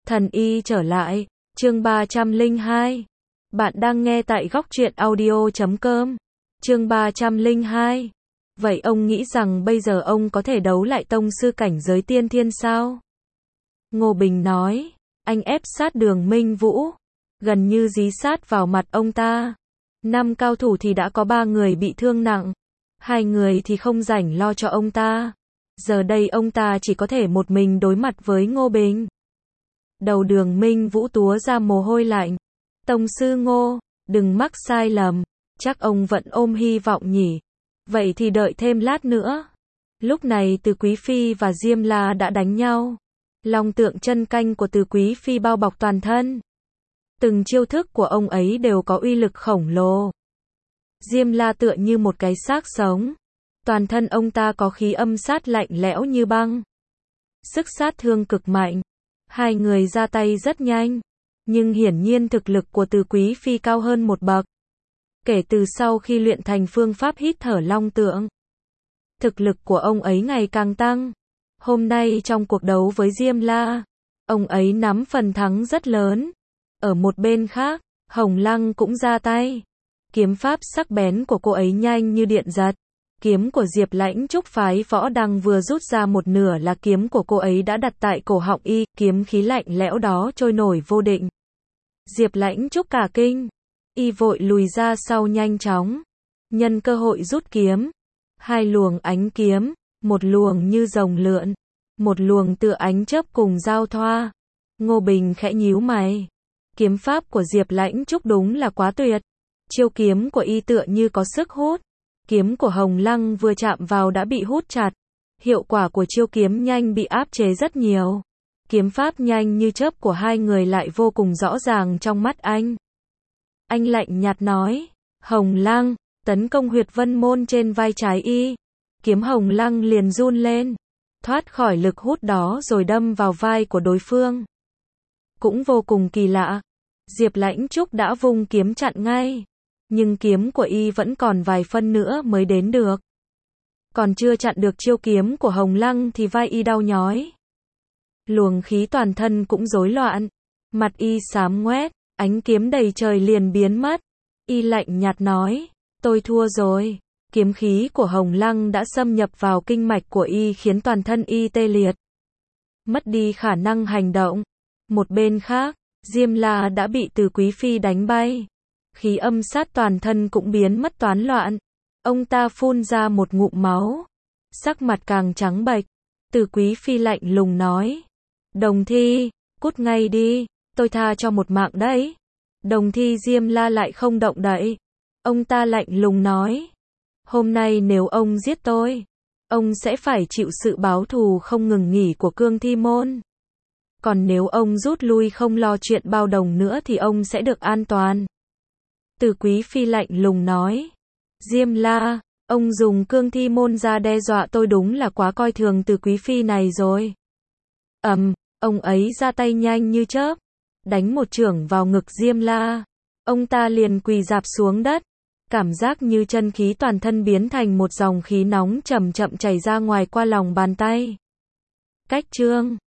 Thần y trở lại, chương 302. Bạn đang nghe tại góc truyện audio.com. Chương 302. Vậy ông nghĩ rằng bây giờ ông có thể đấu lại tông sư cảnh giới tiên thiên sao? Ngô Bình nói, anh ép sát Đường Minh Vũ, gần như dí sát vào mặt ông ta. 5 cao thủ thì đã có 3 người bị thương nặng, 2 người thì không rảnh lo cho ông ta. Giờ đây ông ta chỉ có thể một mình đối mặt với Ngô Bình. Đầu Đường Minh Vũ túa ra mồ hôi lạnh. Tông sư Ngô, đừng mắc sai lầm, chắc ông vẫn ôm hy vọng nhỉ. Vậy thì đợi thêm lát nữa. Lúc này Từ Quý Phi và Diêm La đã đánh nhau. Long tượng chân canh của Từ Quý Phi bao bọc toàn thân. Từng chiêu thức của ông ấy đều có uy lực khổng lồ. Diêm La tựa như một cái xác sống. Toàn thân ông ta có khí âm sát lạnh lẽo như băng. Sức sát thương cực mạnh. Hai người ra tay rất nhanh. Nhưng hiển nhiên thực lực của Từ Quý Phi cao hơn một bậc. Kể từ sau khi luyện thành phương pháp hít thở long tượng, thực lực của ông ấy ngày càng tăng. Hôm nay trong cuộc đấu với Diêm La, ông ấy nắm phần thắng rất lớn. Ở một bên khác, Hồng Lăng cũng ra tay. Kiếm pháp sắc bén của cô ấy nhanh như điện giật. Kiếm của Diệp Lãnh Trúc phái Võ Đăng vừa rút ra một nửa là kiếm của cô ấy đã đặt tại cổ họng y, kiếm khí lạnh lẽo đó trôi nổi vô định. Diệp Lãnh Trúc cả kinh, y vội lùi ra sau nhanh chóng, nhân cơ hội rút kiếm. 2 luồng ánh kiếm, một luồng như rồng lượn, một luồng tựa ánh chớp cùng giao thoa. Ngô Bình khẽ nhíu mày. Kiếm pháp của Diệp Lãnh Trúc đúng là quá tuyệt. Chiêu kiếm của y tựa như có sức hút. Kiếm của Hồng Lăng vừa chạm vào đã bị hút chặt. Hiệu quả của chiêu kiếm nhanh bị áp chế rất nhiều. Kiếm pháp nhanh như chớp của hai người lại vô cùng rõ ràng trong mắt anh. Anh lạnh nhạt nói, Hồng Lăng, tấn công huyệt vân môn trên vai trái y. Kiếm Hồng Lăng liền run lên, thoát khỏi lực hút đó rồi đâm vào vai của đối phương. Cũng vô cùng kỳ lạ, Diệp Lãnh Trúc đã vung kiếm chặn ngay. Nhưng kiếm của y vẫn còn vài phân nữa mới đến được. Còn chưa chặn được chiêu kiếm của Hồng Lăng thì vai y đau nhói. Luồng khí toàn thân cũng rối loạn. Mặt y xám ngoét, ánh kiếm đầy trời liền biến mất. Y lạnh nhạt nói, tôi thua rồi. Kiếm khí của Hồng Lăng đã xâm nhập vào kinh mạch của y khiến toàn thân y tê liệt. Mất đi khả năng hành động. Một bên khác, Diêm La đã bị Từ Quý Phi đánh bay. Khí âm sát toàn thân cũng biến mất toán loạn. Ông ta phun ra một ngụm máu. Sắc mặt càng trắng bệch. Từ Quý Phi lạnh lùng nói. Đồng Thi, cút ngay đi, tôi tha cho một mạng đấy. Đồng Thi Diêm La lại không động đậy. Ông ta lạnh lùng nói. Hôm nay nếu ông giết tôi, ông sẽ phải chịu sự báo thù không ngừng nghỉ của Cương Thi Môn. Còn nếu ông rút lui không lo chuyện bao đồng nữa thì ông sẽ được an toàn. Từ Quý Phi lạnh lùng nói. Diêm La, ông dùng Cương Thi Môn ra đe dọa tôi đúng là quá coi thường Từ Quý Phi này rồi. Ông ấy ra tay nhanh như chớp, đánh một chưởng vào ngực Diêm La. Ông ta liền quỳ rạp xuống đất. Cảm giác như chân khí toàn thân biến thành một dòng khí nóng chậm chậm chảy ra ngoài qua lòng bàn tay. Cách chương